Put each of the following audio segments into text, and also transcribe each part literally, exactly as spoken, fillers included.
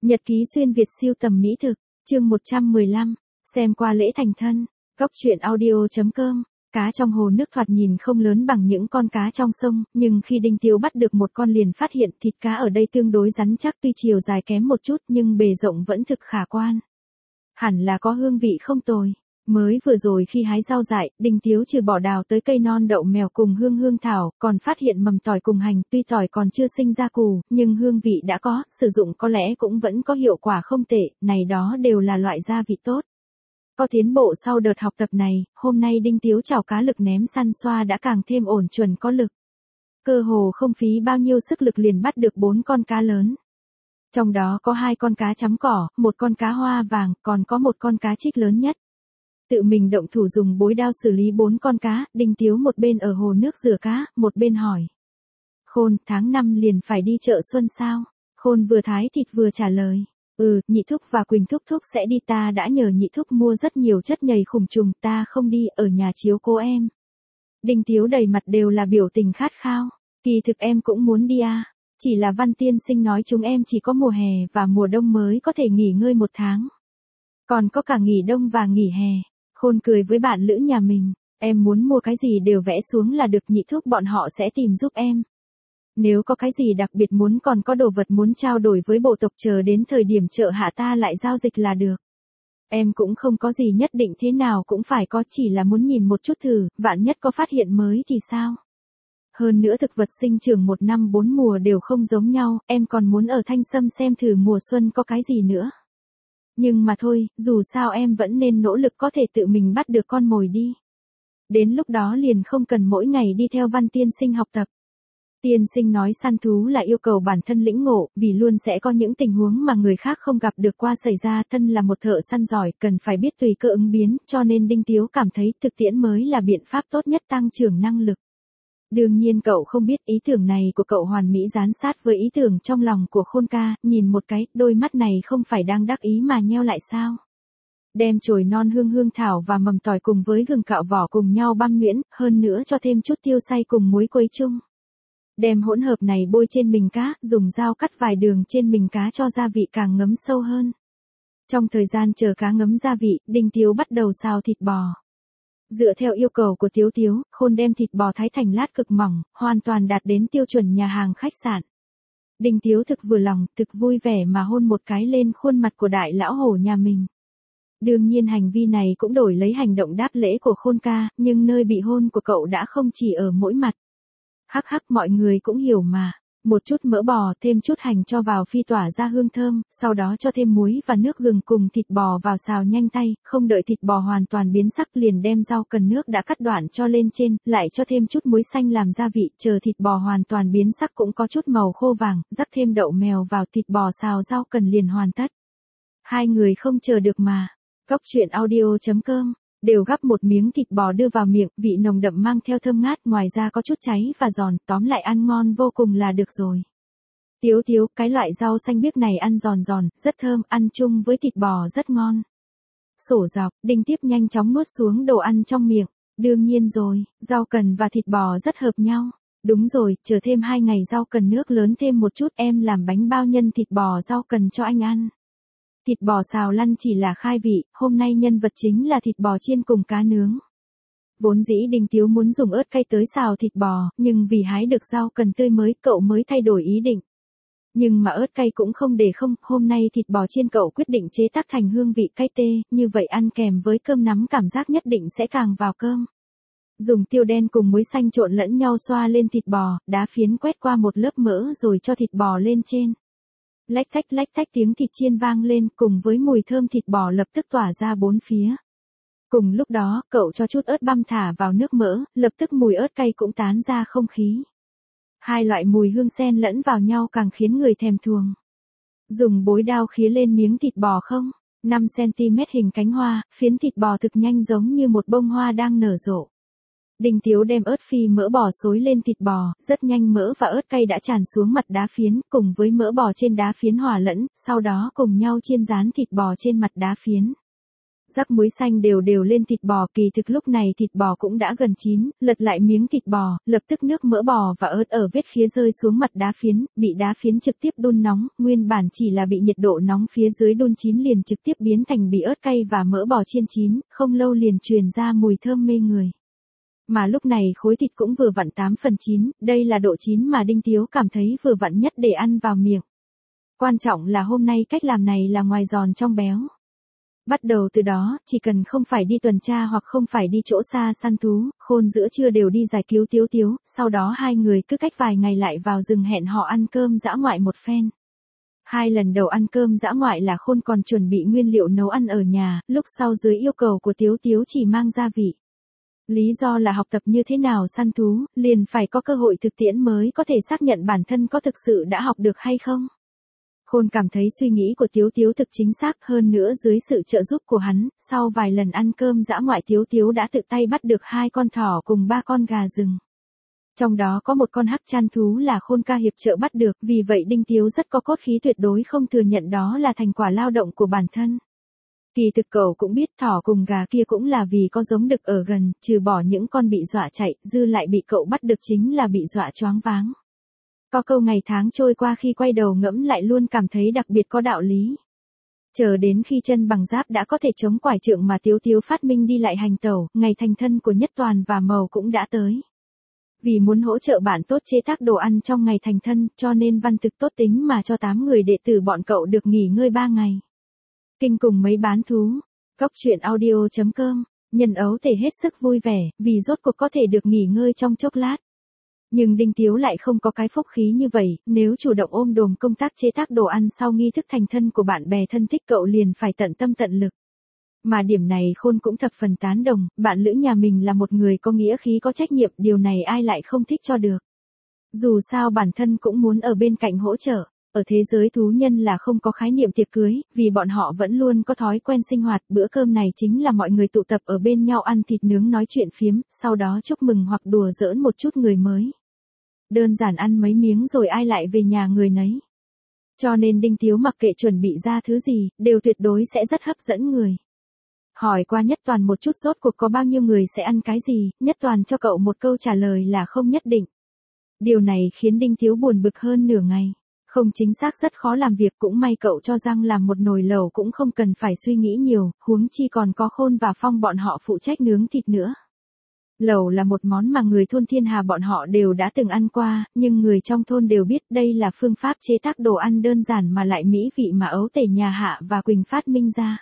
Nhật ký xuyên Việt siêu tầm mỹ thực, chương một trăm mười lăm, xem qua lễ thành thân, góc truyện audio chấm com. Cá trong hồ nước thoạt nhìn không lớn bằng những con cá trong sông, nhưng khi Đinh Tiếu bắt được một con liền phát hiện thịt cá ở đây tương đối rắn chắc, tuy chiều dài kém một chút nhưng bề rộng vẫn thực khả quan. Hẳn là có hương vị không tồi. Mới vừa rồi khi hái rau dại, Đinh Tiếu trừ bỏ đào tới cây non đậu mèo cùng hương hương thảo, còn phát hiện mầm tỏi cùng hành, tuy tỏi còn chưa sinh ra củ, nhưng hương vị đã có, sử dụng có lẽ cũng vẫn có hiệu quả không tệ, này đó đều là loại gia vị tốt. Có tiến bộ sau đợt học tập này, hôm nay Đinh Tiếu chảo cá lực ném săn xoa đã càng thêm ổn chuẩn có lực. Cơ hồ không phí bao nhiêu sức lực liền bắt được bốn con cá lớn. Trong đó có hai con cá chấm cỏ, một con cá hoa vàng, còn có một con cá trích lớn nhất. Tự mình động thủ dùng bối đao xử lý bốn con cá, Đinh Tiếu một bên ở hồ nước rửa cá, một bên hỏi. Khôn, tháng năm liền phải đi chợ xuân sao? Khôn vừa thái thịt vừa trả lời. Ừ, nhị thúc và Quỳnh thúc thúc sẽ đi, ta đã nhờ nhị thúc mua rất nhiều chất nhầy khủng trùng, ta không đi, ở nhà chiếu cố em. Đinh Tiếu đầy mặt đều là biểu tình khát khao. Kỳ thực em cũng muốn đi à, chỉ là Văn tiên sinh nói chúng em chỉ có mùa hè và mùa đông mới có thể nghỉ ngơi một tháng. Còn có cả nghỉ đông và nghỉ hè. Khôn cười với bạn lữ nhà mình, em muốn mua cái gì đều vẽ xuống là được, nhị thúc bọn họ sẽ tìm giúp em. Nếu có cái gì đặc biệt muốn còn có đồ vật muốn trao đổi với bộ tộc, chờ đến thời điểm chợ hạ ta lại giao dịch là được. Em cũng không có gì nhất định, thế nào cũng phải có, chỉ là muốn nhìn một chút thử, vạn nhất có phát hiện mới thì sao. Hơn nữa thực vật sinh trưởng một năm bốn mùa đều không giống nhau, em còn muốn ở Thanh Sâm xem thử mùa xuân có cái gì nữa. Nhưng mà thôi, dù sao em vẫn nên nỗ lực có thể tự mình bắt được con mồi đi. Đến lúc đó liền không cần mỗi ngày đi theo Văn tiên sinh học tập. Tiên sinh nói săn thú là yêu cầu bản thân lĩnh ngộ, vì luôn sẽ có những tình huống mà người khác không gặp được qua xảy ra, thân là một thợ săn giỏi, cần phải biết tùy cơ ứng biến, cho nên Đinh Tiếu cảm thấy thực tiễn mới là biện pháp tốt nhất tăng trưởng năng lực. Đương nhiên cậu không biết ý tưởng này của cậu hoàn mỹ dán sát với ý tưởng trong lòng của Khôn ca, nhìn một cái, đôi mắt này không phải đang đắc ý mà nheo lại sao. Đem chồi non hương hương thảo và mầm tỏi cùng với gừng cạo vỏ cùng nhau băm nhuyễn, hơn nữa cho thêm chút tiêu xay cùng muối quấy chung. Đem hỗn hợp này bôi trên mình cá, dùng dao cắt vài đường trên mình cá cho gia vị càng ngấm sâu hơn. Trong thời gian chờ cá ngấm gia vị, Đinh Tiếu bắt đầu xào thịt bò. Dựa theo yêu cầu của Tiếu Tiếu, Khôn đem thịt bò thái thành lát cực mỏng, hoàn toàn đạt đến tiêu chuẩn nhà hàng khách sạn. Đinh Tiếu thực vừa lòng, thực vui vẻ mà hôn một cái lên khuôn mặt của đại lão hổ nhà mình. Đương nhiên hành vi này cũng đổi lấy hành động đáp lễ của Khôn ca, nhưng nơi bị hôn của cậu đã không chỉ ở mỗi mặt. Hắc hắc, mọi người cũng hiểu mà. Một chút mỡ bò, thêm chút hành cho vào phi tỏa ra hương thơm, sau đó cho thêm muối và nước gừng cùng thịt bò vào xào nhanh tay, không đợi thịt bò hoàn toàn biến sắc liền đem rau cần nước đã cắt đoạn cho lên trên, lại cho thêm chút muối xanh làm gia vị, chờ thịt bò hoàn toàn biến sắc cũng có chút màu khô vàng, rắc thêm đậu mèo vào thịt bò xào rau cần liền hoàn tất. Hai người không chờ được mà. Góc truyện audio chấm com. Đều gắp một miếng thịt bò đưa vào miệng, vị nồng đậm mang theo thơm ngát, ngoài ra có chút cháy và giòn, tóm lại ăn ngon vô cùng là được rồi. Tiếu Tiếu, cái loại rau xanh biếc này ăn giòn giòn, rất thơm, ăn chung với thịt bò rất ngon. Sổ dọc, Đinh tiếp nhanh chóng nuốt xuống đồ ăn trong miệng. Đương nhiên rồi, rau cần và thịt bò rất hợp nhau. Đúng rồi, chờ thêm hai ngày rau cần nước lớn thêm một chút, em làm bánh bao nhân thịt bò rau cần cho anh ăn. Thịt bò xào lăn chỉ là khai vị, hôm nay nhân vật chính là thịt bò chiên cùng cá nướng. Vốn dĩ Đinh Tiếu muốn dùng ớt cay tới xào thịt bò, nhưng vì hái được rau cần tươi mới, cậu mới thay đổi ý định. Nhưng mà ớt cay cũng không để không, hôm nay thịt bò chiên cậu quyết định chế tác thành hương vị cay tê, như vậy ăn kèm với cơm nắm cảm giác nhất định sẽ càng vào cơm. Dùng tiêu đen cùng muối xanh trộn lẫn nhau xoa lên thịt bò, đá phiến quét qua một lớp mỡ rồi cho thịt bò lên trên. Lách thách lách thách tiếng thịt chiên vang lên, cùng với mùi thơm thịt bò lập tức tỏa ra bốn phía. Cùng lúc đó, cậu cho chút ớt băm thả vào nước mỡ, lập tức mùi ớt cay cũng tán ra không khí. Hai loại mùi hương xen lẫn vào nhau càng khiến người thèm thuồng. Dùng bối đao khía lên miếng thịt bò không, năm xăng ti mét hình cánh hoa, phiến thịt bò thực nhanh giống như một bông hoa đang nở rộ. Đinh Tiếu đem ớt phi mỡ bò xối lên thịt bò, rất nhanh mỡ và ớt cay đã tràn xuống mặt đá phiến, cùng với mỡ bò trên đá phiến hòa lẫn, sau đó cùng nhau chiên rán thịt bò trên mặt đá phiến. Rắc muối xanh đều đều lên thịt bò, kỳ thực lúc này thịt bò cũng đã gần chín, lật lại miếng thịt bò, lập tức nước mỡ bò và ớt ở vết khía rơi xuống mặt đá phiến, bị đá phiến trực tiếp đun nóng, nguyên bản chỉ là bị nhiệt độ nóng phía dưới đun chín liền trực tiếp biến thành bị ớt cay và mỡ bò chiên chín, không lâu liền truyền ra mùi thơm mê người. Mà lúc này khối thịt cũng vừa vặn tám phần chín, đây là độ chín mà Đinh Tiếu cảm thấy vừa vặn nhất để ăn vào miệng. Quan trọng là hôm nay cách làm này là ngoài giòn trong béo. Bắt đầu từ đó, chỉ cần không phải đi tuần tra hoặc không phải đi chỗ xa săn thú, Khôn giữa trưa đều đi giải cứu Tiếu Tiếu, sau đó hai người cứ cách vài ngày lại vào rừng hẹn họ ăn cơm dã ngoại một phen. Hai lần đầu ăn cơm dã ngoại là Khôn còn chuẩn bị nguyên liệu nấu ăn ở nhà, lúc sau dưới yêu cầu của Tiếu Tiếu chỉ mang gia vị. Lý do là học tập như thế nào săn thú, liền phải có cơ hội thực tiễn mới có thể xác nhận bản thân có thực sự đã học được hay không. Khôn cảm thấy suy nghĩ của Tiếu Tiếu thực chính xác, hơn nữa dưới sự trợ giúp của hắn, sau vài lần ăn cơm dã ngoại Tiếu Tiếu đã tự tay bắt được hai con thỏ cùng ba con gà rừng. Trong đó có một con hắc chan thú là Khôn ca hiệp trợ bắt được, vì vậy Đinh Tiếu rất có cốt khí tuyệt đối không thừa nhận đó là thành quả lao động của bản thân. Kỳ thực cậu cũng biết thỏ cùng gà kia cũng là vì có giống đực ở gần, trừ bỏ những con bị dọa chạy, dư lại bị cậu bắt được chính là bị dọa choáng váng. Có câu ngày tháng trôi qua khi quay đầu ngẫm lại luôn cảm thấy đặc biệt có đạo lý. Chờ đến khi chân bằng giáp đã có thể chống quải trượng mà Tiếu Tiếu phát minh đi lại hành tẩu, ngày thành thân của Nhất Toàn và Mầu cũng đã tới. Vì muốn hỗ trợ bạn tốt chế tác đồ ăn trong ngày thành thân, cho nên Văn Thực tốt tính mà cho tám người đệ tử bọn cậu được nghỉ ngơi ba ngày. Kinh cùng mấy bán thú. Góc truyện audio chấm com, nhân ấu thể hết sức vui vẻ, vì rốt cuộc có thể được nghỉ ngơi trong chốc lát. Nhưng Đinh Tiếu lại không có cái phúc khí như vậy, nếu chủ động ôm đồm công tác chế tác đồ ăn sau nghi thức thành thân của bạn bè thân thích cậu liền phải tận tâm tận lực. Mà điểm này Khôn cũng thập phần tán đồng, bạn lữ nhà mình là một người có nghĩa khí có trách nhiệm, điều này ai lại không thích cho được. Dù sao bản thân cũng muốn ở bên cạnh hỗ trợ. Ở thế giới thú nhân là không có khái niệm tiệc cưới, vì bọn họ vẫn luôn có thói quen sinh hoạt, bữa cơm này chính là mọi người tụ tập ở bên nhau ăn thịt nướng nói chuyện phiếm, sau đó chúc mừng hoặc đùa giỡn một chút người mới. Đơn giản ăn mấy miếng rồi ai lại về nhà người nấy. Cho nên Đinh Tiếu mặc kệ chuẩn bị ra thứ gì, đều tuyệt đối sẽ rất hấp dẫn người. Hỏi qua Nhất Toàn một chút rốt cuộc có bao nhiêu người sẽ ăn cái gì, Nhất Toàn cho cậu một câu trả lời là không nhất định. Điều này khiến Đinh Tiếu buồn bực hơn nửa ngày. Không chính xác rất khó làm việc, cũng may cậu cho rằng làm một nồi lẩu cũng không cần phải suy nghĩ nhiều, huống chi còn có Khôn và Phong bọn họ phụ trách nướng thịt nữa. Lẩu là một món mà người thôn Thiên Hà bọn họ đều đã từng ăn qua, nhưng người trong thôn đều biết đây là phương pháp chế tác đồ ăn đơn giản mà lại mỹ vị mà ấu tể nhà Hạ và Quỳnh phát minh ra.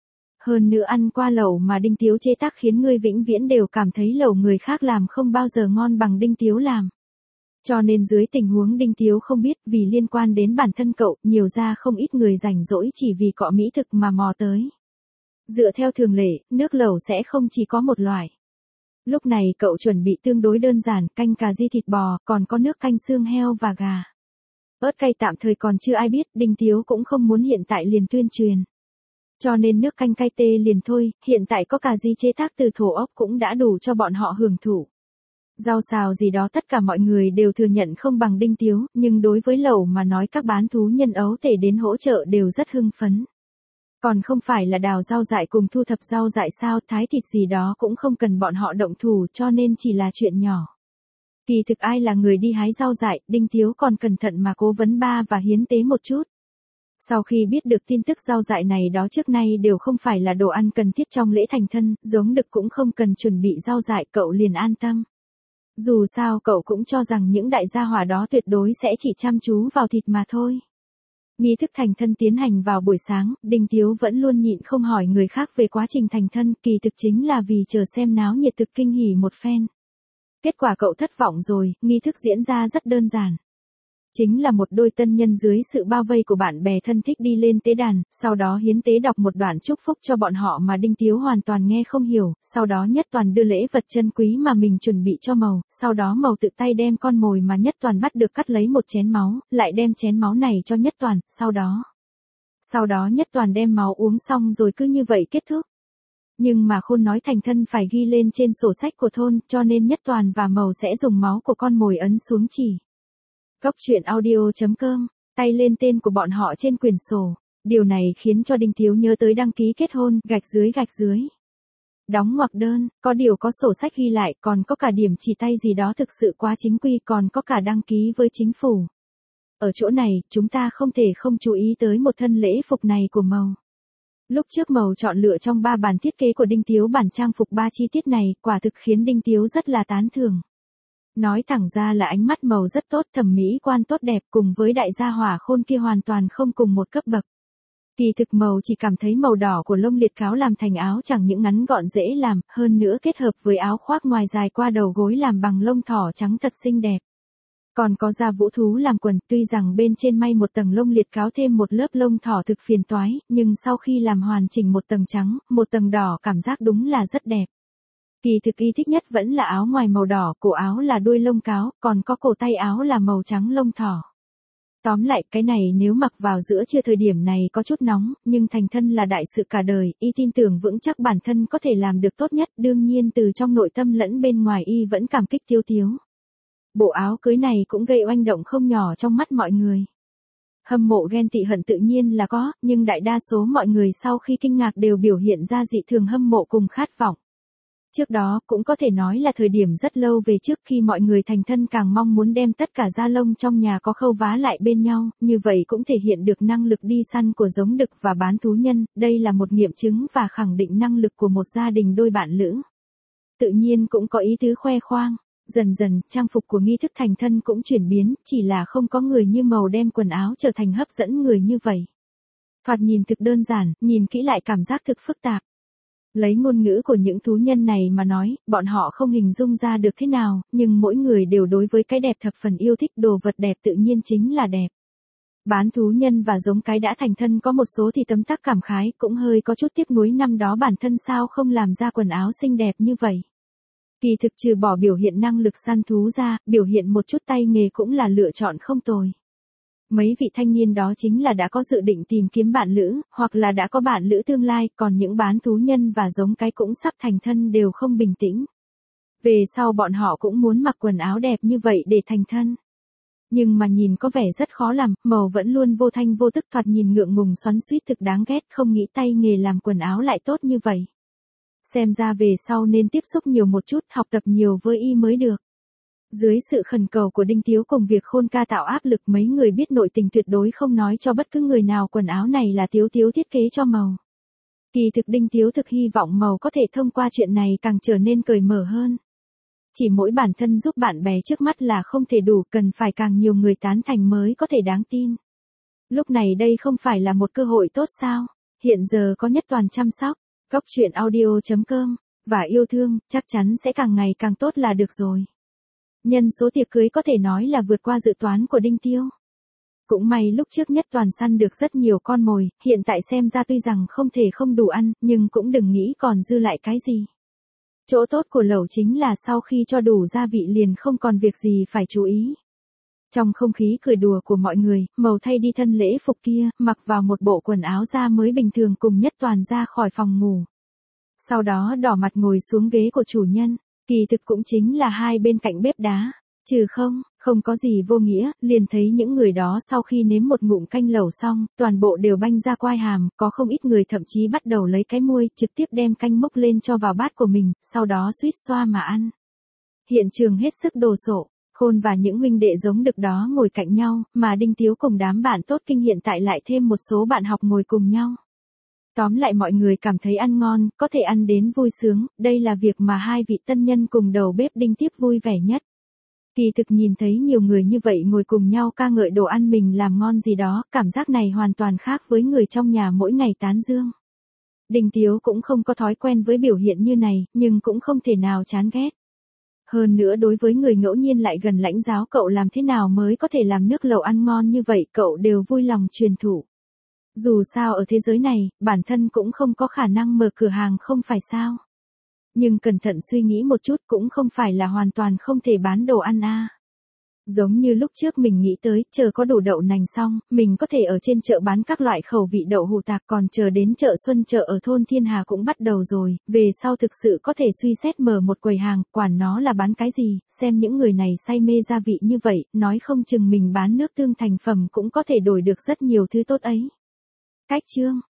Hơn nữa ăn qua lẩu mà Đinh Tiếu chế tác khiến người vĩnh viễn đều cảm thấy lẩu người khác làm không bao giờ ngon bằng Đinh Tiếu làm. Cho nên dưới tình huống Đinh Tiếu không biết, vì liên quan đến bản thân cậu, nhiều ra không ít người rảnh rỗi chỉ vì cọ mỹ thực mà mò tới. Dựa theo thường lệ, nước lẩu sẽ không chỉ có một loại. Lúc này cậu chuẩn bị tương đối đơn giản, canh cà ri thịt bò, còn có nước canh xương heo và gà. Ớt cay tạm thời còn chưa ai biết, Đinh Tiếu cũng không muốn hiện tại liền tuyên truyền. Cho nên nước canh cay tê liền thôi, hiện tại có cà ri chế tác từ thổ ốc cũng đã đủ cho bọn họ hưởng thụ. Rau xào gì đó tất cả mọi người đều thừa nhận không bằng Đinh Tiếu, nhưng đối với lẩu mà nói các bán thú nhân ấu tể đến hỗ trợ đều rất hưng phấn. Còn không phải là đào rau dại cùng thu thập rau dại sao, thái thịt gì đó cũng không cần bọn họ động thủ, cho nên chỉ là chuyện nhỏ. Kỳ thực ai là người đi hái rau dại, Đinh Tiếu còn cẩn thận mà cố vấn ba và hiến tế một chút. Sau khi biết được tin tức rau dại này đó trước nay đều không phải là đồ ăn cần thiết trong lễ thành thân, giống đực cũng không cần chuẩn bị rau dại, cậu liền an tâm. Dù sao cậu cũng cho rằng những đại gia hỏa đó tuyệt đối sẽ chỉ chăm chú vào thịt mà thôi. Nghi thức thành thân tiến hành vào buổi sáng, Đinh Tiếu vẫn luôn nhịn không hỏi người khác về quá trình thành thân, kỳ thực chính là vì chờ xem náo nhiệt thực kinh hỉ một phen. Kết quả cậu thất vọng rồi, nghi thức diễn ra rất đơn giản. Chính là một đôi tân nhân dưới sự bao vây của bạn bè thân thích đi lên tế đàn, sau đó hiến tế đọc một đoạn chúc phúc cho bọn họ mà Đinh Tiếu hoàn toàn nghe không hiểu, sau đó Nhất Toàn đưa lễ vật chân quý mà mình chuẩn bị cho Mầu, sau đó Mầu tự tay đem con mồi mà Nhất Toàn bắt được cắt lấy một chén máu, lại đem chén máu này cho Nhất Toàn, sau đó. Sau đó Nhất Toàn đem máu uống xong rồi cứ như vậy kết thúc. Nhưng mà Khôn nói thành thân phải ghi lên trên sổ sách của thôn, cho nên Nhất Toàn và Mầu sẽ dùng máu của con mồi ấn xuống chỉ. Góc truyện audio chấm com, tay lên tên của bọn họ trên quyển sổ. Điều này khiến cho Đinh Tiếu nhớ tới đăng ký kết hôn, gạch dưới gạch dưới. Đóng ngoặc đơn, có điều có sổ sách ghi lại, còn có cả điểm chỉ tay gì đó thực sự quá chính quy, còn có cả đăng ký với chính phủ. Ở chỗ này, chúng ta không thể không chú ý tới một thân lễ phục này của Mầu. Lúc trước Mầu chọn lựa trong ba bản thiết kế của Đinh Tiếu bản trang phục ba chi tiết này, quả thực khiến Đinh Tiếu rất là tán thưởng. Nói thẳng ra là ánh mắt Mầu rất tốt, thẩm mỹ quan tốt đẹp, cùng với đại gia Hỏa Khôn kia hoàn toàn không cùng một cấp bậc. Kỳ thực Mầu chỉ cảm thấy màu đỏ của lông liệt cáo làm thành áo chẳng những ngắn gọn dễ làm, hơn nữa kết hợp với áo khoác ngoài dài qua đầu gối làm bằng lông thỏ trắng thật xinh đẹp. Còn có da vũ thú làm quần, tuy rằng bên trên may một tầng lông liệt cáo thêm một lớp lông thỏ thực phiền toái, nhưng sau khi làm hoàn chỉnh một tầng trắng, một tầng đỏ cảm giác đúng là rất đẹp. Kỳ thực y thích nhất vẫn là áo ngoài màu đỏ, cổ áo là đuôi lông cáo, còn có cổ tay áo là màu trắng lông thỏ. Tóm lại, cái này nếu mặc vào giữa trưa thời điểm này có chút nóng, nhưng thành thân là đại sự cả đời, y tin tưởng vững chắc bản thân có thể làm được tốt nhất, đương nhiên từ trong nội tâm lẫn bên ngoài y vẫn cảm kích Tiếu Tiếu. Bộ áo cưới này cũng gây oanh động không nhỏ trong mắt mọi người. Hâm mộ ghen tị hận tự nhiên là có, nhưng đại đa số mọi người sau khi kinh ngạc đều biểu hiện ra dị thường hâm mộ cùng khát vọng. Trước đó, cũng có thể nói là thời điểm rất lâu về trước khi mọi người thành thân càng mong muốn đem tất cả da lông trong nhà có khâu vá lại bên nhau, như vậy cũng thể hiện được năng lực đi săn của giống đực và bán thú nhân, đây là một nghiệm chứng và khẳng định năng lực của một gia đình đôi bạn lữ. Tự nhiên cũng có ý tứ khoe khoang. Dần dần, trang phục của nghi thức thành thân cũng chuyển biến, chỉ là không có người như Mầu đem quần áo trở thành hấp dẫn người như vậy. Thoạt nhìn thực đơn giản, nhìn kỹ lại cảm giác thực phức tạp. Lấy ngôn ngữ của những thú nhân này mà nói, bọn họ không hình dung ra được thế nào, nhưng mỗi người đều đối với cái đẹp thập phần yêu thích, đồ vật đẹp tự nhiên chính là đẹp. Bán thú nhân và giống cái đã thành thân có một số thì tấm tắc cảm khái, cũng hơi có chút tiếc nuối năm đó bản thân sao không làm ra quần áo xinh đẹp như vậy. Kỳ thực trừ bỏ biểu hiện năng lực săn thú ra, biểu hiện một chút tay nghề cũng là lựa chọn không tồi. Mấy vị thanh niên đó chính là đã có dự định tìm kiếm bạn lữ, hoặc là đã có bạn lữ tương lai, còn những bán thú nhân và giống cái cũng sắp thành thân đều không bình tĩnh. Về sau bọn họ cũng muốn mặc quần áo đẹp như vậy để thành thân. Nhưng mà nhìn có vẻ rất khó làm, Mầu vẫn luôn vô thanh vô tức, thoạt nhìn ngượng ngùng xoắn xuýt thực đáng ghét, không nghĩ tay nghề làm quần áo lại tốt như vậy. Xem ra về sau nên tiếp xúc nhiều một chút, học tập nhiều với y mới được. Dưới sự khẩn cầu của Đinh Tiếu cùng việc Khôn ca tạo áp lực, mấy người biết nội tình tuyệt đối không nói cho bất cứ người nào quần áo này là Tiếu Tiếu thiết kế cho Mầu. Kỳ thực Đinh Tiếu thực hy vọng Mầu có thể thông qua chuyện này càng trở nên cởi mở hơn. Chỉ mỗi bản thân giúp bạn bè trước mắt là không thể đủ, cần phải càng nhiều người tán thành mới có thể đáng tin. Lúc này đây không phải là một cơ hội tốt sao? Hiện giờ có Nhất Toàn chăm sóc, Góc Chuyện Audio chấm com và yêu thương, chắc chắn sẽ càng ngày càng tốt là được rồi. Nhân số tiệc cưới có thể nói là vượt qua dự toán của Đinh Tiêu. Cũng may lúc trước Nhất Toàn săn được rất nhiều con mồi, hiện tại xem ra tuy rằng không thể không đủ ăn, nhưng cũng đừng nghĩ còn dư lại cái gì. Chỗ tốt của lẩu chính là sau khi cho đủ gia vị liền không còn việc gì phải chú ý. Trong không khí cười đùa của mọi người, Mầu thay đi thân lễ phục kia, mặc vào một bộ quần áo da mới bình thường cùng Nhất Toàn ra khỏi phòng ngủ. Sau đó đỏ mặt ngồi xuống ghế của chủ nhân, kỳ thực cũng chính là hai bên cạnh bếp đá. Trừ không, không có gì vô nghĩa, liền thấy những người đó sau khi nếm một ngụm canh lẩu xong, toàn bộ đều banh ra quai hàm, có không ít người thậm chí bắt đầu lấy cái muôi, trực tiếp đem canh múc lên cho vào bát của mình, sau đó suýt xoa mà ăn. Hiện trường hết sức đồ sộ, Khôn và những huynh đệ giống đực đó ngồi cạnh nhau, mà Đinh Tiếu cùng đám bạn tốt kinh hiện tại lại thêm một số bạn học ngồi cùng nhau. Tóm lại mọi người cảm thấy ăn ngon, có thể ăn đến vui sướng, đây là việc mà hai vị tân nhân cùng đầu bếp Đinh Tiếp vui vẻ nhất. Kỳ thực nhìn thấy nhiều người như vậy ngồi cùng nhau ca ngợi đồ ăn mình làm ngon gì đó, cảm giác này hoàn toàn khác với người trong nhà mỗi ngày tán dương. Đinh Tiếu cũng không có thói quen với biểu hiện như này, nhưng cũng không thể nào chán ghét. Hơn nữa đối với người ngẫu nhiên lại gần lãnh giáo cậu làm thế nào mới có thể làm nước lẩu ăn ngon như vậy, cậu đều vui lòng truyền thụ. Dù sao ở thế giới này, bản thân cũng không có khả năng mở cửa hàng không phải sao. Nhưng cẩn thận suy nghĩ một chút cũng không phải là hoàn toàn không thể bán đồ ăn a. Giống như lúc trước mình nghĩ tới, chờ có đủ đậu nành xong, mình có thể ở trên chợ bán các loại khẩu vị đậu hũ tạp, còn chờ đến chợ xuân chợ ở thôn Thiên Hà cũng bắt đầu rồi, về sau thực sự có thể suy xét mở một quầy hàng, quản nó là bán cái gì, xem những người này say mê gia vị như vậy, nói không chừng mình bán nước tương thành phẩm cũng có thể đổi được rất nhiều thứ tốt ấy. Cách chương